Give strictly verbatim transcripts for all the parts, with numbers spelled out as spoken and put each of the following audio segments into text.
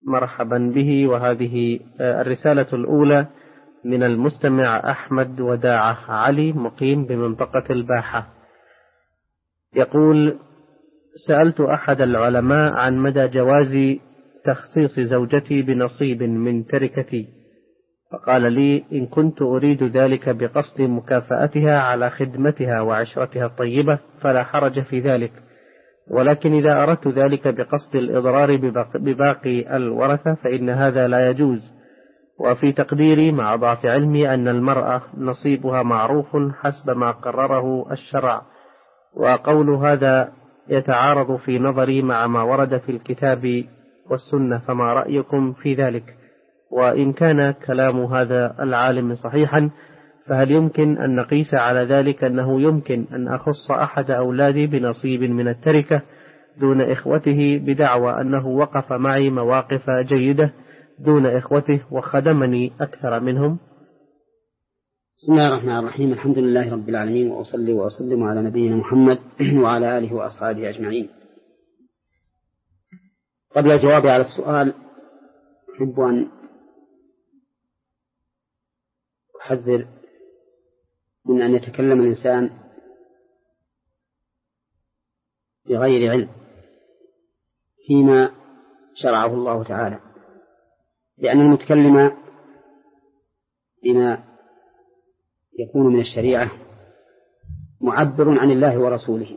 مرحبا به. وهذه الرسالة الأولى من المستمع أحمد وداعة علي مقيم بمنطقة الباحة. يقول: سألت أحد العلماء عن مدى جواز تخصيص زوجتي بنصيب من تركتي، فقال لي: إن كنت أريد ذلك بقصد مكافأتها على خدمتها وعشرتها الطيبة فلا حرج في ذلك، ولكن إذا أردت ذلك بقصد الإضرار بباقي الورثة فإن هذا لا يجوز. وفي تقديري مع ضعف علمي أن المرأة نصيبها معروف حسب ما قرره الشرع، وقول هذا يتعارض في نظري مع ما ورد في الكتاب والسنة، فما رأيكم في ذلك؟ وإن كان كلام هذا العالم صحيحا فهل يمكن أن نقيس على ذلك أنه يمكن أن أخص أحد أولادي بنصيب من التركة دون إخوته بدعوى أنه وقف معي مواقف جيدة دون إخوته وخدمني أكثر منهم؟ بسم الله الرحمن الرحيم. الحمد لله رب العالمين، وأصلي وأسلم على نبينا محمد وعلى آله وأصحابه أجمعين. قبل الجواب على السؤال أحب أن أحذر من أن يتكلم الإنسان بغير علم فيما شرعه الله تعالى، لأن المتكلم بما يكون من الشريعة معبر عن الله ورسوله،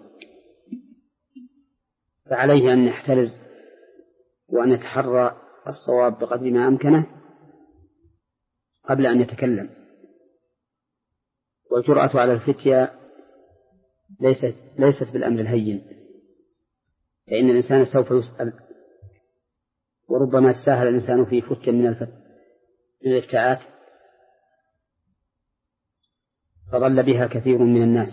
فعليه أن يحترز وأن يتحرى الصواب بقدر ما أمكنه قبل أن يتكلم. والجرأة على الفتية ليست, ليست بالأمر الهين، فإن الإنسان سوف يسأل، وربما تساهل الإنسان في فتية من الافتاءات فضل بها كثير من الناس.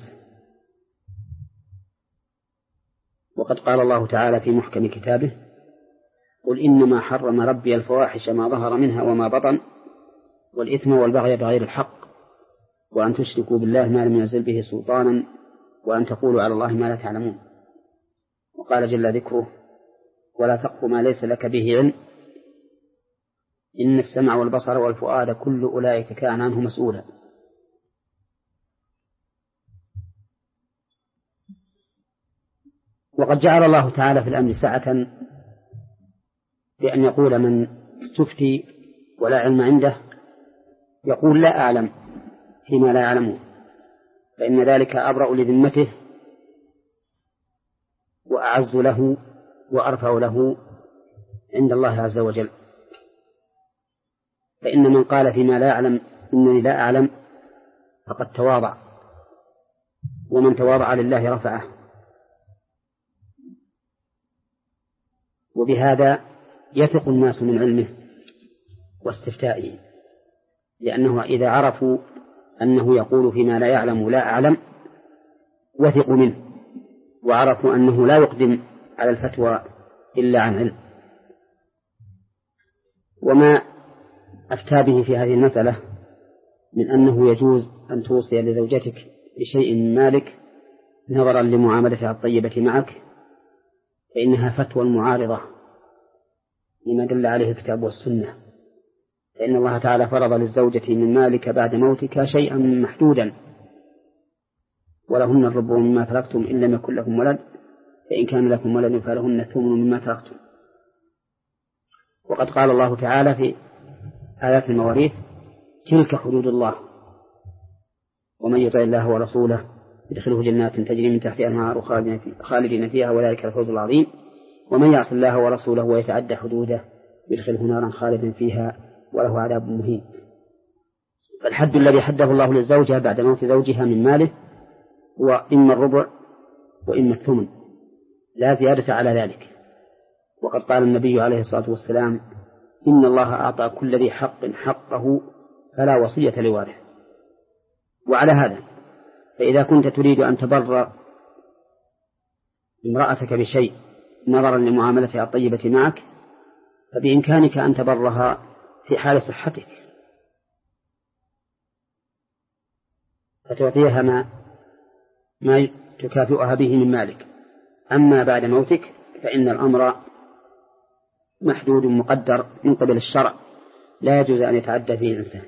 وقد قال الله تعالى في محكم كتابه: قل إنما حرم ربي الفواحش ما ظهر منها وما بطن والإثم والبغي بغير الحق وأن تشركوا بالله ما لم ينزل به سلطانا وأن تقولوا على الله ما لا تعلمون. وقال جل ذكره: ولا تقف ما ليس لك به علم إن السمع والبصر والفؤاد كل أولئك كان عنه مسؤولا. وقد جعل الله تعالى في الأمر سعة بأن يقول من استفتي ولا علم عنده يقول لا أعلم فيما لا يعلمه، فإن ذلك أبرأ لذمته وأعز له وأرفع له عند الله عز وجل. فإن من قال فيما لا يعلم إنني لا أعلم فقد تواضع، ومن تواضع لله رفعه. وبهذا يثق الناس من علمه واستفتائه، لأنه إذا عرفوا أنه يقول فيما لا يعلم لا أعلم وثقوا منه، وعرفوا أنه لا يقدم على الفتوى إلا عن علم. وما أفتى به في هذه المسألة من أنه يجوز أن توصي لزوجتك بشيء من مالك نظرا لمعاملتها الطيبة معك، فإنها فتوى معارضة لما دل عليه الكتاب والسنة. فإن الله تعالى فرض للزوجة من مالك بعد موتك شيئا محدودا، ولهن الربع مما تركتم إن لم يكن لكم ولد، فإن كان لكم ولد فلهن الثمن مما تركتم. وقد قال الله تعالى في آيات المواريث: تلك حدود الله ومن يطع الله ورسوله يدخله جنات تجري من تحتها الأنهار خالدين فيها وذلك الفوز العظيم ومن يعص الله ورسوله ويتعدى حدوده يدخله نارا خالدا فيها وله عذاب مهين. فالحد الذي حده الله للزوجة بعد موت زوجها من ماله هو إما الربع وإما الثمن، لا زيادة على ذلك. وقد قال النبي عليه الصلاة والسلام: إن الله أعطى كل ذي حق حقه فلا وصية لوارث. وعلى هذا فإذا كنت تريد أن تبر امرأتك بشيء نظرا لمعاملتها الطيبة معك فبإمكانك أن تبرها في حال صحتك، فتعطيها ما, ما تكافئها به من مالك. أما بعد موتك فإن الأمر محدود مقدر من قبل الشرع لا يجوز أن يتعدى فيه الإنسان.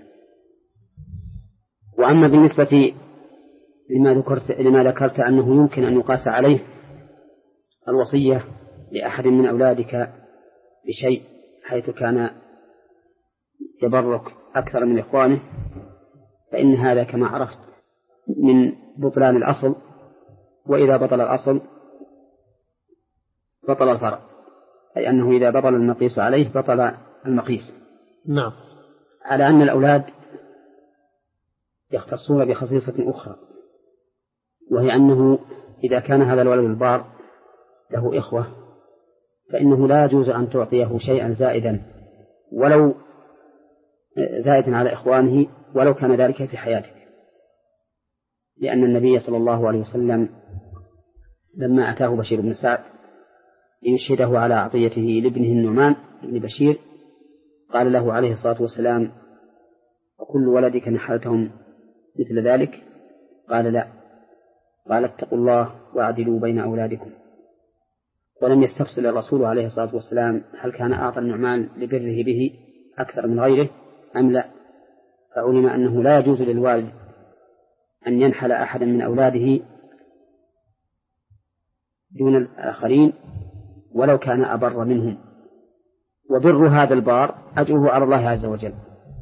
وأما بالنسبة لما ذكرت, لما ذكرت أنه يمكن أن يقاس عليه الوصية لأحد من أولادك بشيء حيث كان يبرك أكثر من إخوانه، فإن هذا كما عرفت من بطلان الأصل، وإذا بطل الأصل بطل الفرع، أي أنه إذا بطل المقيس عليه بطل المقيس. نعم. على أن الأولاد يختصون بخصيصة أخرى، وهي أنه إذا كان هذا الولد البار له إخوة فإنه لا يجوز أن تعطيه شيئا زائدا ولو زائدا على إخوانه ولو كان ذلك في حياتك، لأن النبي صلى الله عليه وسلم لما أتاه بشير بن سعد ليشهده على عطيته لابنه النعمان بن بشير قال له عليه الصلاة والسلام: وكل ولدك نحلتهم مثل ذلك؟ قال: لا. قال: اتقوا الله واعدلوا بين أولادكم. ولم يستفصل الرسول عليه الصلاة والسلام هل كان أعطى النعمان لبره به أكثر من غيره أم لا، فعلم أنه لا يجوز للوالد أن ينحل أحدا من أولاده دون الآخرين ولو كان أبر منهم، وبر هذا البار أجره على الله عز وجل.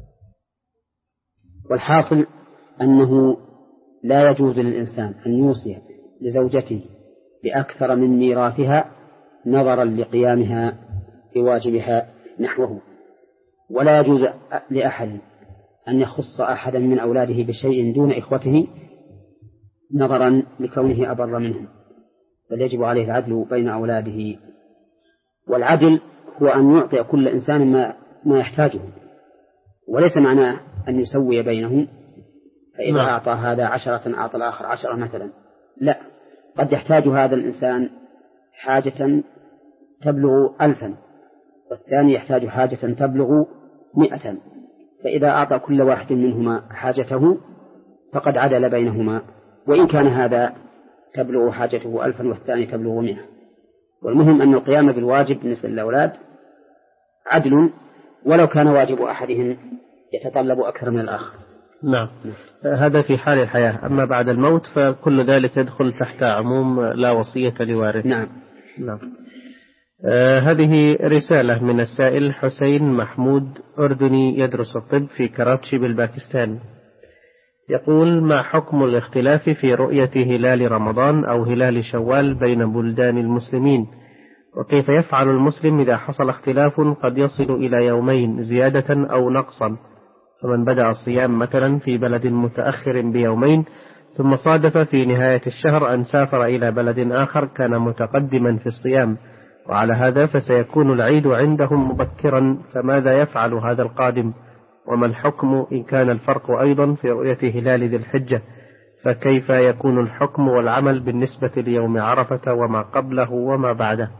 والحاصل أنه لا يجوز للإنسان أن يوصي لزوجته بأكثر من ميراثها نظرا لقيامها بواجبها نحوه، ولا يجوز لأحد أن يخص أحدا من أولاده بشيء دون إخوته نظرا لكونه أبر منهم، بل يجب عليه العدل بين أولاده. والعدل هو أن يعطي كل إنسان ما, ما يحتاجه، وليس معناه أن يسوي بينهم، فإذا نعم. أعطى هذا عشرة أعطى الآخر عشرة مثلا، لا، قد يحتاج هذا الإنسان حاجة تبلغ ألفا والثاني يحتاج حاجة تبلغ مئة، فإذا أعطى كل واحد منهما حاجته فقد عدل بينهما، وإن كان هذا تبلغ حاجته ألفا والثاني تبلغ مئة. والمهم أن القيام بالواجب بالنسبة للأولاد عدل ولو كان واجب أحدهم يتطلب أكثر من الآخر. نعم. هذا في حال الحياة، أما بعد الموت فكل ذلك يدخل تحت عموم لا وصية لوارث. نعم. نعم. آه هذه رسالة من السائل حسين محمود أردني يدرس الطب في كراتشي بالباكستان، يقول: ما حكم الاختلاف في رؤية هلال رمضان أو هلال شوال بين بلدان المسلمين، وكيف يفعل المسلم إذا حصل اختلاف قد يصل إلى يومين زيادة أو نقصا، فمن بدأ الصيام مثلا في بلد متأخر بيومين ثم صادف في نهاية الشهر أن سافر إلى بلد آخر كان متقدما في الصيام، وعلى هذا فسيكون العيد عندهم مبكرا، فماذا يفعل هذا القادم؟ وما الحكم إن كان الفرق أيضا في رؤية هلال ذي الحجة، فكيف يكون الحكم والعمل بالنسبة ليوم عرفة وما قبله وما بعده؟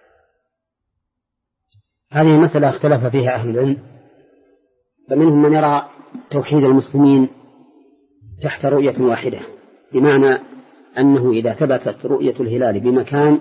هذه مسألة اختلف فيها أهل العلم، فمنهم من يرى توحيد المسلمين تحت رؤية واحدة، بمعنى أنه إذا ثبتت رؤية الهلال بمكان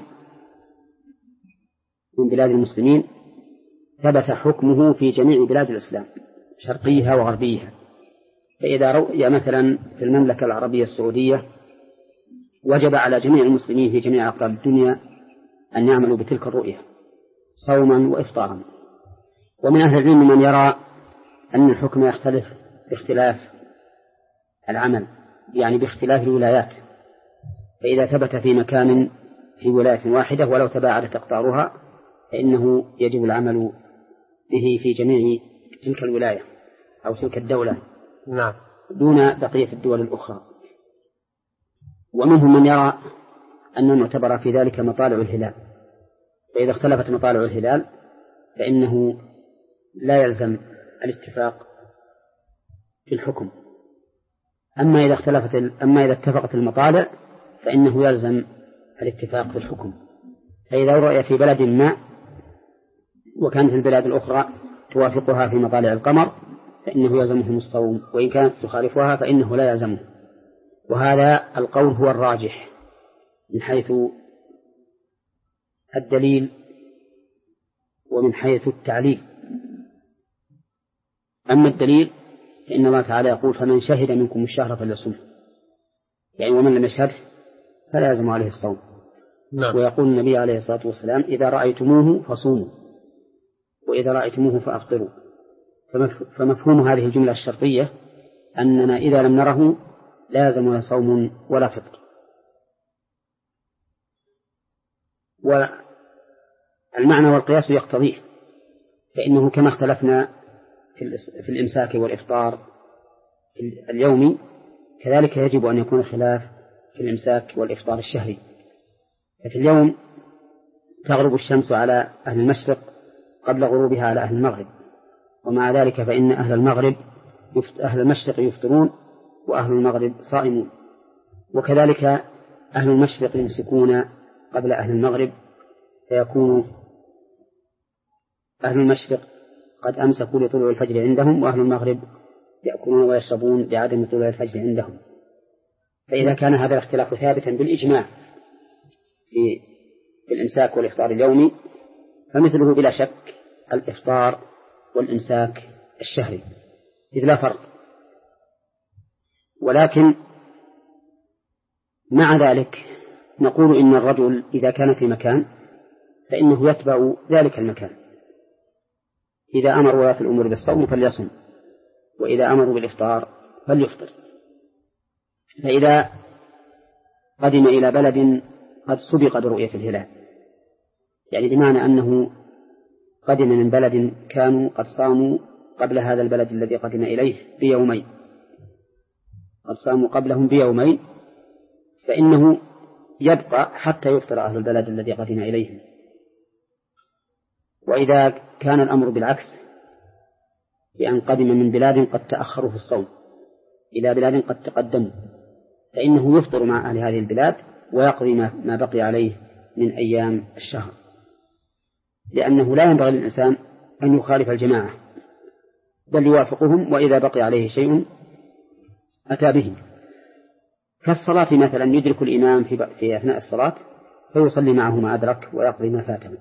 من بلاد المسلمين ثبت حكمه في جميع بلاد الإسلام شرقيها وغربيها. فإذا رؤي مثلا في المملكة العربية السعودية وجب على جميع المسلمين في جميع أقطار الدنيا أن يعملوا بتلك الرؤية صوما وإفطارا. ومن أهل العلم من يرى أن الحكم يختلف باختلاف العمل، يعني باختلاف الولايات، فإذا ثبت في مكان في ولاية واحدة ولو تباعدت أقطارها فإنه يجب العمل به في جميع تلك الولاية أو تلك الدولة، نعم، دون بقية الدول الأخرى. ومنهم من يرى أن المعتبر في ذلك مطالع الهلال، فإذا اختلفت مطالع الهلال فإنه لا يلزم الاتفاق في الحكم. أما إذا اختلفت أما إذا اتفقت المطالع فإنه يلزم الاتفاق في الحكم. فإذا رؤي في بلد ما وكانت البلاد الأخرى توافقها في مطالع القمر فإنه يلزمهم الصوم، وإن كانت تخالفها فإنه لا يلزمه. وهذا القول هو الراجح من حيث الدليل ومن حيث التعليل. أما الدليل فإن الله تعالى يقول فمن شهد منكم الشهر فليصمه، يعني ومن لم يشهده فلا يلزم عليه الصوم. نعم. ويقول النبي عليه الصلاة والسلام إذا رأيتموه فصوموا وإذا رأيتموه فأفطروا. فمفهوم هذه الجملة الشرطية أننا إذا لم نره لا يلزمنا صوم ولا فطر. والمعنى والقياس يقتضيه، فإنه كما اختلفنا في الإمساك والإفطار اليومي كذلك يجب أن يكون خلاف في الإمساك والإفطار الشهري. ففي اليوم تغرب الشمس على أهل المشرق قبل غروبها على أهل المغرب، ومع ذلك فإن أهل المغرب أهل المشرق يفطرون وأهل المغرب صائمون، وكذلك أهل المشرق يمسكون قبل أهل المغرب، فيكون أهل المشرق قد أمسكوا لطلوع الفجر عندهم وأهل المغرب يأكلون ويشربون لعدم طلوع الفجر عندهم. فإذا كان هذا الاختلاف ثابتا بالإجماع في الإمساك والإفطار اليومي فمثله بلا شك الإفطار والإمساك الشهري، إذ لا فرق. ولكن مع ذلك نقول إن الرجل إذا كان في مكان فإنه يتبع ذلك المكان، إذا أمر ولاة الأمور بالصوم فليصم، وإذا أمروا بالإفطار فليفطر. فإذا قدم إلى بلد قد سبق برؤية الهلال، يعني بمعنى أنه قدم من بلد كانوا قد صاموا قبل هذا البلد الذي قدم إليه بيومين، قد صاموا قبلهم بيومين، فإنه يبقى حتى يفطر أهل البلد الذي قدم إليهم. وإذا كان الأمر بالعكس، بأن قدم من بلاد قد تأخروا في الصوم إلى بلاد قد تقدموا، فإنه يفطر مع أهل هذه البلاد ويقضي ما بقي عليه من أيام الشهر، لأنه لا ينبغي للإنسان أن يخالف الجماعة بل يوافقهم، وإذا بقي عليه شيء أتى به. كالصلاة مثلا يدرك الإمام في أثناء الصلاة فيصلي معه ما أدرك ويقضي ما فاته.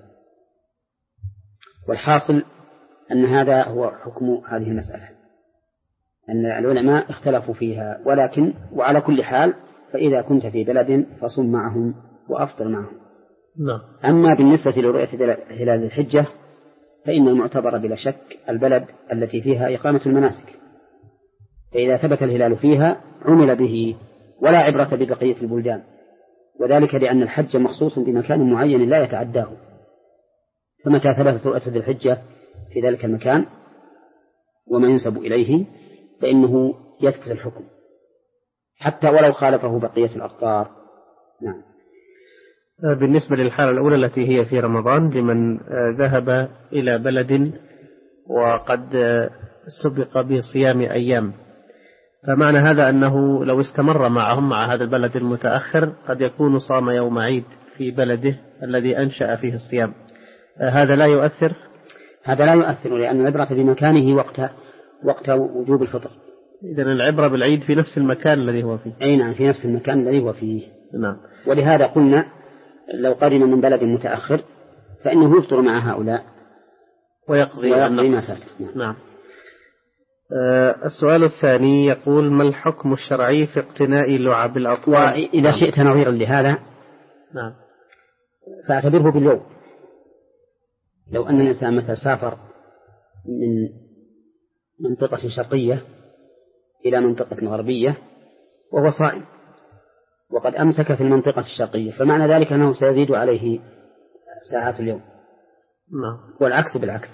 والحاصل أن هذا هو حكم هذه المسألة، أن العلماء اختلفوا فيها، ولكن وعلى كل حال فإذا كنت في بلد فصم معهم وأفطر معهم. نعم. أما بالنسبة لرؤية هلال الحجة فإن المعتبر بلا شك البلد التي فيها إقامة المناسك، فإذا ثبت الهلال فيها عمل به ولا عبرة ببقية البلدان، وذلك لأن الحج مخصوص بمكان معين لا يتعداه، فمتى ثبتت رؤية ذي الحجة في ذلك المكان وما ينسب إليه فإنه يثبت الحكم حتى ولو خالفه بقية الأقطار. نعم. بالنسبة للحالة الأولى التي هي في رمضان لمن ذهب إلى بلد وقد سبق بصيام أيام، فمعنى هذا أنه لو استمر معهم مع هذا البلد المتأخر قد يكون صام يوم عيد في بلده الذي أنشأ فيه الصيام، هذا لا يؤثر؟ هذا لا يؤثر، لأن العبرة بمكانه وقت وقت وجوب الفطر. إذن العبرة بالعيد في نفس المكان الذي هو فيه. أي نعم، في نفس المكان الذي هو فيه. نعم. ولهذا قلنا لو قدم من بلد متأخر فإنه يفطر مع هؤلاء ويقضي, ويقضي ما فات. نعم. آه السؤال الثاني يقول ما الحكم الشرعي في اقتناء لعب الأطفال؟ وإذا شئت نظيرا لهذا نعم فاعتبره باليوم. لو أن الإنسان مثلا سافر من منطقة شرقية إلى منطقة غربية وهو صائم وقد أمسك في المنطقة الشرقية، فمعنى ذلك أنه سيزيد عليه ساعات اليوم. نعم. والعكس بالعكس.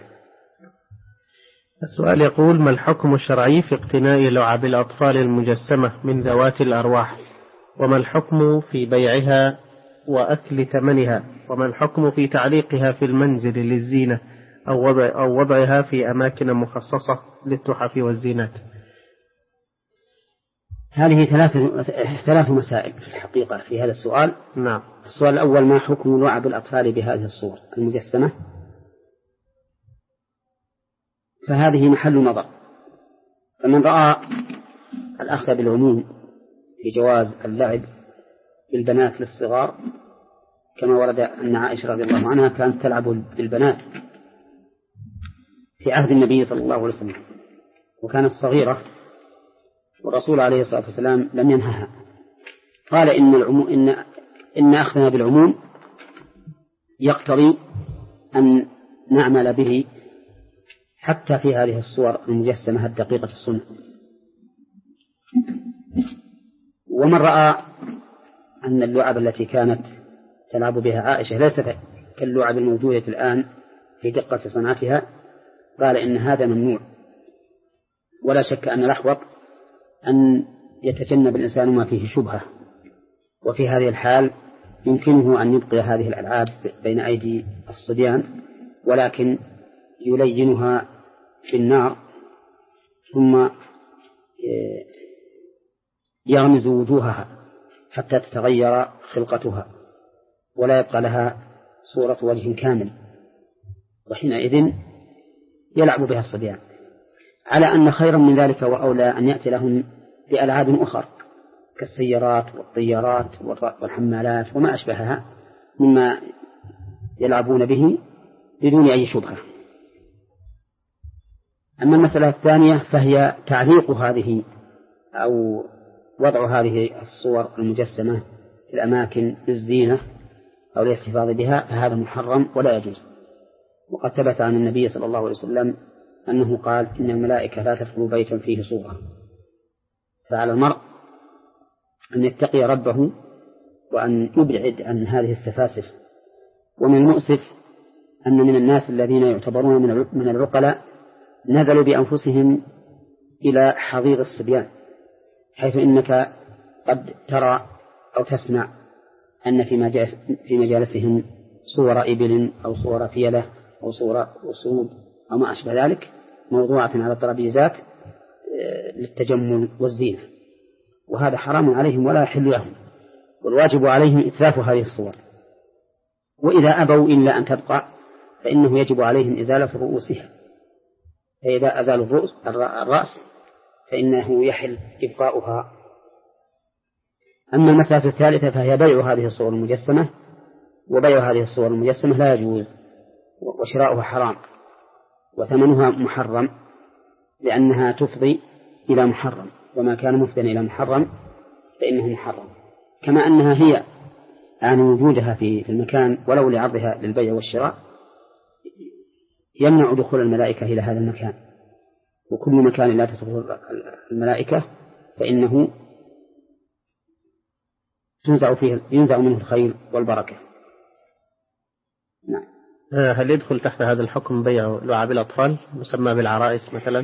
السؤال يقول ما الحكم الشرعي في اقتناء لعب الأطفال المجسمة من ذوات الأرواح، وما الحكم في بيعها وأكل ثمنها، وما الحكم في تعليقها في المنزل للزينة أو وضع أو وضعها في أماكن مخصصة للتحف والزينات؟ هذه ثلاث ثلاث مسائل في الحقيقة في هذا السؤال. نعم. السؤال الأول ما حكم لعب الأطفال بهذه الصور المجسمة؟ فهذه محل نظر، فمن رأى الأخذ بالعموم في جواز اللعب بالبنات للصغار كما ورد أن عائشة رضي الله عنها كانت تلعب بالبنات في عهد النبي صلى الله عليه وسلم، وكانت صغيرة، والرسول عليه الصلاة والسلام لم ينهها. قال إن العموم إن إن أخذنا بالعموم يقتضي أن نعمل به حتى في هذه الصور المجسمة الدقيقة الصنع. ومن رأى أن اللعب التي كانت تلعب بها عائشة ليست كاللعب الموجودة الآن في دقة صنعتها قال إن هذا ممنوع، ولا شك أن الأحوط أن يتجنب الإنسان ما فيه شبهة، وفي هذه الحال يمكنه أن يبقي هذه الألعاب بين أيدي الصبيان، ولكن يلينها في النار ثم يغمز وجوهها حتى تتغير خلقتها ولا يبقى لها صورة وجه كامل، وحينئذ يلعب بها الصبيان، على أن خيرا من ذلك وأولى أن يأتي لهم بألعاب أخرى كالسيارات والطيارات والحمالات وما أشبهها مما يلعبون به بدون أي شبهة. أما المسألة الثانية فهي تعليق هذه أو وضع هذه الصور المجسمة في الأماكن للزينة أو الاحتفاظ بها، فهذا محرم ولا يجوز. وقد ثبت عن النبي صلى الله عليه وسلم أنه قال إن الملائكة لا تدخل بيتا فيه صورة، فعلى المرء أن يتقي ربه وأن يبعد عن هذه السفاسف. ومن المؤسف أن من الناس الذين يعتبرون من العقلاء نزلوا بأنفسهم إلى حضيض الصبيان، حيث إنك قد ترى أو تسمع أن في مجالسهم صور إبل أو صور فيلة أو صور أسود أو ما أشبه ذلك موضوعة على الترابيزات للتجمل والزينة، وهذا حرام عليهم ولا يحل لهم، والواجب عليهم إتلاف هذه الصور، وإذا أبوا إلا أن تبقى فإنه يجب عليهم إزالة رؤوسها، فإذا أزالوا الرأس فإنه يحل إبقاؤها. أما المسألة الثالثة فهي بيع هذه الصور المجسمة، وبيع هذه الصور المجسمة لا يجوز، وشراؤها حرام، وثمنها محرم، لأنها تفضي إلى محرم، وما كان مفضيا إلى محرم فإنه محرم، كما أنها هي عن وجودها في المكان ولو لعرضها للبيع والشراء يمنع دخول الملائكة إلى هذا المكان، وكل مكان لا تدخل الملائكة فإنه تنزع فيه ينزع منه الخير والبركة. نعم. هل يدخل تحت هذا الحكم بيع لعاب الأطفال مسمى بالعرائس مثلا؟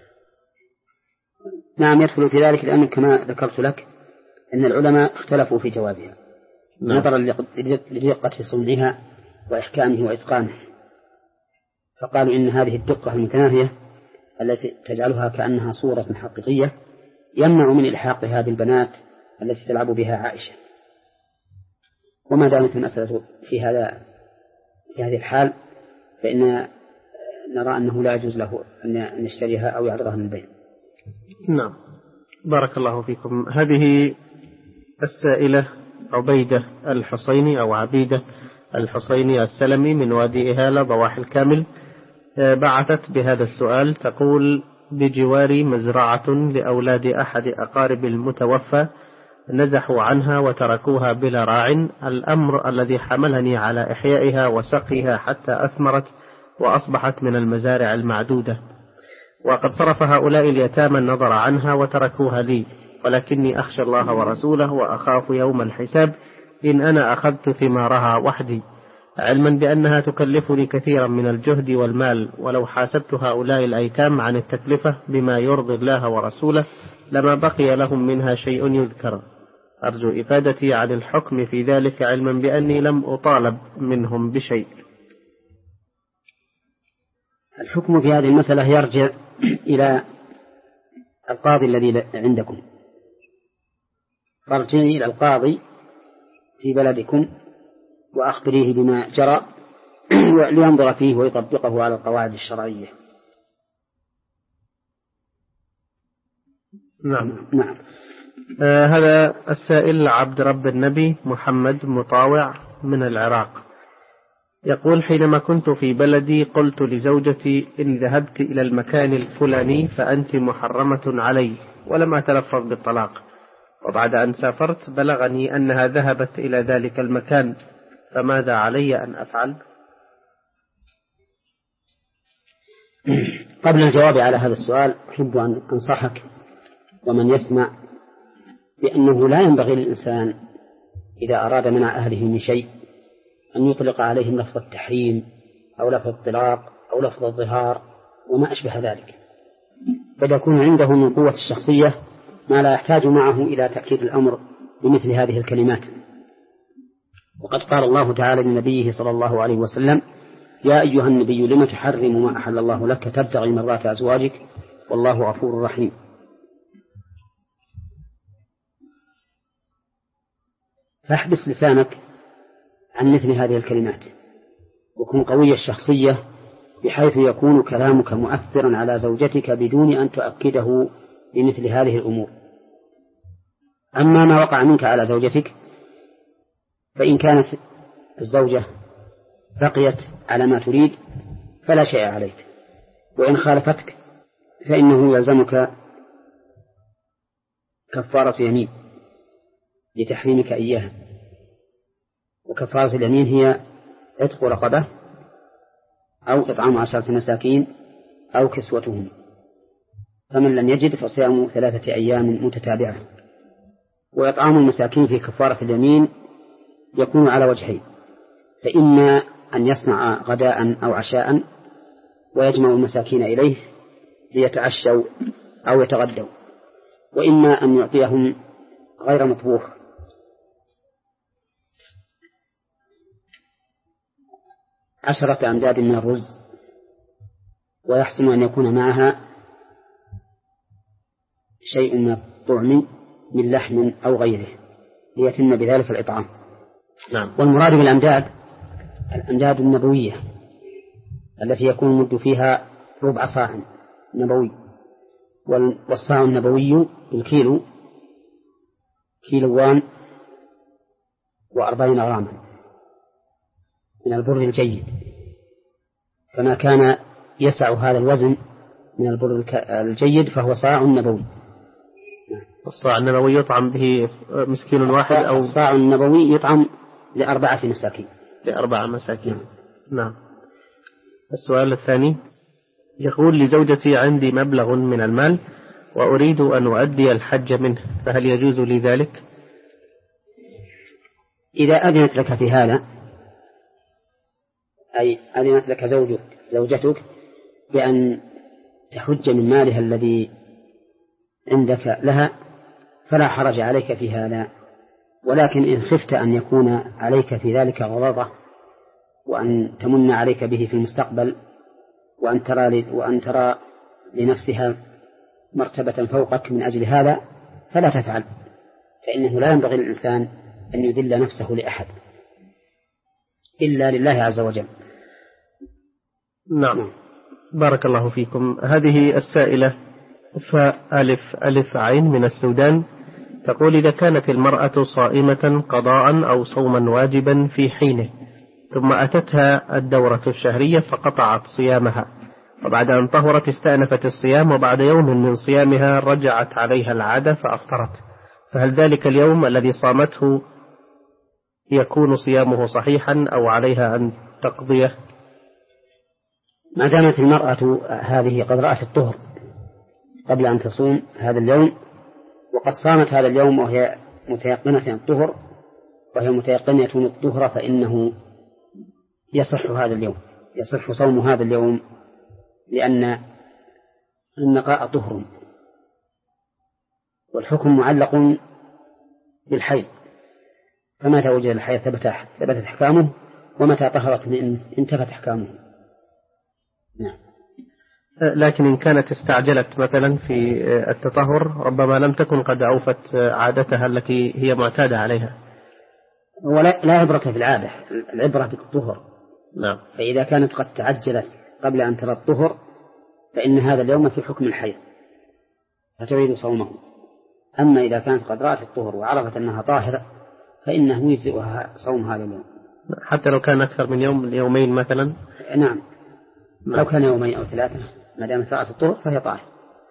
نعم يدخل في ذلك، لأنه كما ذكرت لك أن العلماء اختلفوا في جوازها نعم. نظرا لدقة صنعها وإحكامه وإتقانه، فقالوا إن هذه الدقة المتناهية التي تجعلها كأنها صورة حقيقية يمنع من إلحاقها بالبنات التي تلعب بها عائشة. وما دامت المسألة في هذا في هذه الحال فإن نرى أنه لا يجوز له أن يشتريها أو يعرضها من البيع. نعم بارك الله فيكم. هذه السائلة عبيدة الحصيني أو عبيدة الحصيني السلمي من وادي إهالة ضواحي الكامل بعثت بهذا السؤال، تقول: بجواري مزرعة لأولاد أحد أقارب المتوفى نزحوا عنها وتركوها بلا راع، الأمر الذي حملني على إحيائها وسقيها حتى أثمرت وأصبحت من المزارع المعدودة، وقد صرف هؤلاء اليتامى النظر عنها وتركوها لي، ولكني أخشى الله ورسوله وأخاف يوم الحساب إن أنا أخذت ثمارها وحدي، علما بأنها تكلفني كثيرا من الجهد والمال، ولو حاسبت هؤلاء الأيتام عن التكلفة بما يرضي الله ورسوله لما بقي لهم منها شيء يذكر. أرجو إفادتي عن الحكم في ذلك، علما بأني لم أطالب منهم بشيء. الحكم في هذه المسألة يرجع إلى القاضي الذي عندكم، فارجعي إلى القاضي في بلدكم وأخبريه بما جرى لينظر فيه ويطبقه على القواعد الشرعية. نعم نعم. آه هذا السائل عبد رب النبي محمد مطاوع من العراق، يقول: حينما كنت في بلدي قلت لزوجتي: إن ذهبت إلى المكان الفلاني فأنت محرمة علي، ولم أتلفظ بالطلاق. وبعد أن سافرت بلغني أنها ذهبت إلى ذلك المكان، فماذا علي أن أفعل؟ قبل الجواب على هذا السؤال أحب أن أنصحك ومن يسمع بأنه لا ينبغي للإنسان إذا أراد منع أهله من شيء أن يطلق عليهم لفظ التحريم أو لفظ الطلاق أو لفظ الظهار وما أشبه ذلك، بل يكون عنده من قوة الشخصية ما لا يحتاج معه إلى تأكيد الأمر بمثل هذه الكلمات. وقد قال الله تعالى لنبيه صلى الله عليه وسلم: يا أيها النبي لم تحرم ما أحل الله لك تبتغي مرضات أزواجك والله غفور رحيم. فاحبس لسانك عن مثل هذه الكلمات، وكن قوي الشخصية بحيث يكون كلامك مؤثرا على زوجتك بدون أن تؤكده بمثل هذه الأمور. أما ما وقع منك على زوجتك فإن كانت الزوجة بقيت على ما تريد فلا شيء عليك، وإن خالفتك فإنه يلزمك كفارة يمين لتحريمك إياها، وكفارة اليمين هي عتق رقبة أو إطعام عشرة مساكين أو كسوتهم، فمن لم يجد فصيام ثلاثة أيام متتابعة. وإطعام المساكين في كفارة اليمين يكون على وجهين: فإما أن يصنع غداء أو عشاء ويجمع المساكين إليه ليتعشوا أو يتغدوا، وإما أن يعطيهم غير مطبوخ عشرة أمداد من الرز، ويحسن أن يكون معها شيء من الطعم من لحم أو غيره ليتم بذلك الإطعام. نعم. والمراد بالأمداد الأمداد النبوية التي يكون المد فيها ربع صاع نبوي، والصاع النبوي بالكيلو كيلوان وأربعين غراما من البر الجيد، فما كان يسع هذا الوزن من البر الجيد فهو صاع نبوي. الصاع النبوي يطعم به مسكين واحد أو الصاع النبوي يطعم لأربعة مساكين لأربعة مساكين. نعم. السؤال الثاني يقول: لزوجتي عندي مبلغ من المال وأريد أن أؤدي الحج منه، فهل يجوز لي ذلك؟ إذا أذنت لك في هذا، أي أذنت لك زوجك زوجتك بأن تحج من مالها الذي عندك لها فلا حرج عليك في هذا، ولكن إن خفت أن يكون عليك في ذلك غضاضة وأن تمن عليك به في المستقبل وأن ترى وأن ترى لنفسها مرتبة فوقك من أجل هذا فلا تفعل، فإنه لا ينبغي للإنسان أن يذل نفسه لأحد إلا لله عز وجل. نعم. بارك الله فيكم. هذه السائلة فألف ألف عين من السودان تقول: إذا كانت المرأة صائمة قضاء أو صوما واجبا في حينه ثم أتتها الدورة الشهرية فقطعت صيامها، وبعد أن طهرت استأنفت الصيام، وبعد يوم من صيامها رجعت عليها العادة فأفطرت، فهل ذلك اليوم الذي صامته يكون صيامه صحيحا أو عليها أن تقضيه؟ ما دامت المرأة هذه قد رأت الطهر قبل أن تصوم هذا اليوم وقد صامت هذا اليوم وهي متيقنة الطهر وهي متيقنة الطهر فإنه يصح هذا اليوم يصح صوم هذا اليوم، لأن النقاء طهر والحكم معلق بالحيض، فمتى وجد الحيض ثبتت أحكامه، ومتى طهرت انتفت أحكامه. نعم. لكن إن كانت استعجلت مثلا في التطهر ربما لم تكن قد أوفت عادتها التي هي معتادة عليها. ولا لا عبرة في العادة، العبرة بالطهر. نعم. فإذا كانت قد تعجلت قبل أن ترى الطهر فإن هذا اليوم في حكم الحيض فتعيد صومه. أما إذا كانت قد رأت الطهر وعرفت أنها طاهرة فإنه يجزئها صوم هذا اليوم. حتى لو كان أكثر من يوم يومين مثلا؟ نعم. نعم لو كان يومين أو ثلاثة ما دام ثلاثة الطرق فهي طاهرة.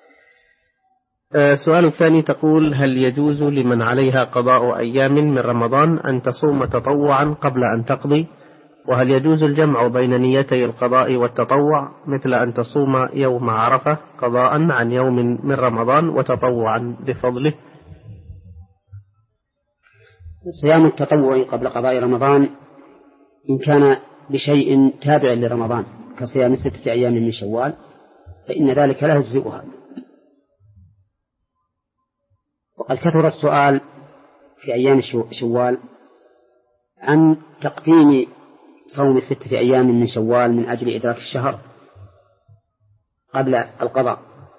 السؤال الثاني تقول: هل يجوز لمن عليها قضاء أيام من رمضان أن تصوم تطوعا قبل أن تقضي؟ وهل يجوز الجمع بين نيتي القضاء والتطوع مثل أن تصوم يوم عرفة قضاء عن يوم من رمضان وتطوعا بفضله؟ صيام التطوع قبل قضاء رمضان إن كان بشيء تابع لرمضان كصيام ستة أيام من شوال فإن ذلك لا يجزئها. وقد كثر السؤال في أيام شوال عن تقديم صوم ستة أيام من شوال من أجل إدراك الشهر قبل القضاء.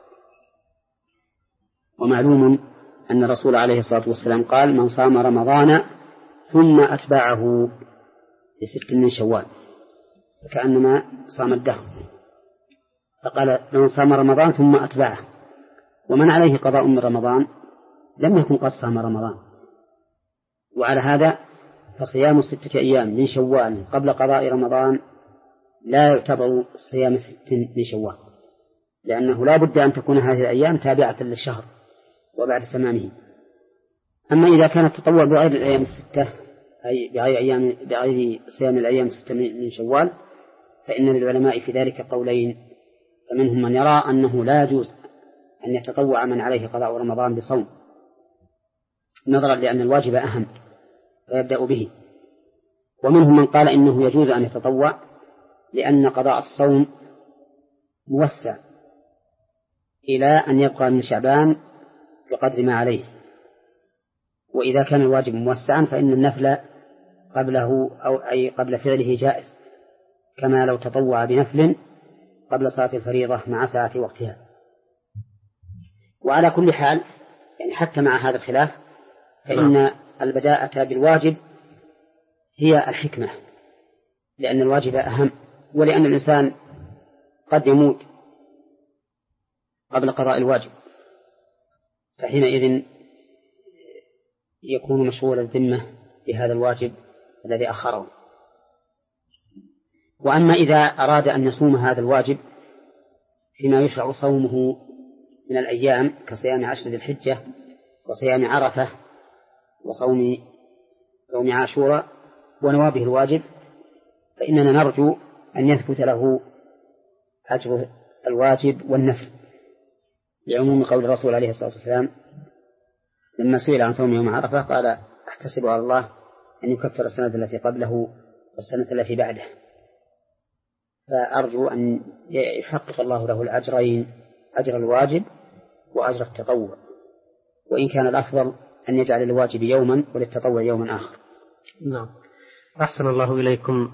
ومعلوم أن الرسول عليه الصلاة والسلام قال: من صام رمضان ثم أتبعه بست من شوال فكأنما صام الدهر. فقال: من صام رمضان ثم أتبعه، ومن عليه قضاء من رمضان لم يكن قد صام رمضان. وعلى هذا فصيام ستة أيام من شوال قبل قضاء رمضان لا يعتبر صيام ست من شوال، لأنه لا بد أن تكون هذه الأيام تابعة للشهر وبعد تمامه. أما إذا كان التطوع بغير الأيام الستة أي بغير, أيام بغير صيام الأيام الستة من شوال فإن للعلماء في ذلك قولين، فمنهم من يرى أنه لا يجوز أن يتطوع من عليه قضاء رمضان بصوم نظرا لأن الواجب أهم فيبدأ به، ومنهم من قال إنه يجوز أن يتطوع لأن قضاء الصوم موسع إلى أن يبقى من شعبان بقدر ما عليه، وإذا كان الواجب موسعا فإن النفل قبله أو أي قبل فعله جائز، كما لو تطوع بنفل قبل صلاة الفريضة مع ساعة وقتها. وعلى كل حال يعني حتى مع هذا الخلاف فإن البداءة بالواجب هي الحكمة، لأن الواجب أهم، ولأن الإنسان قد يموت قبل قضاء الواجب فحينئذ يكون مشغول الذمة بهذا الواجب الذي أخره. وأما إذا أراد أن يصوم هذا الواجب فيما يشرع صومه من الأيام كصيام عشر ذي الحجة وصيام عرفة وصوم يوم عاشوراء ونوابه الواجب فإننا نرجو أن يثبت له أجر الواجب والنفل، لعموم قول الرسول عليه الصلاة والسلام لما سئل عن صوم يوم عرفة قال: أحتسب على الله أن يكفر السنة التي قبله والسنة التي بعده. فأرجو أن يحقق الله له الأجرين، أجر الواجب وأجر التطوع، وإن كان الأفضل أن يجعل الواجب يوما وللتطوع يوما آخر. نعم. أحسن الله إليكم.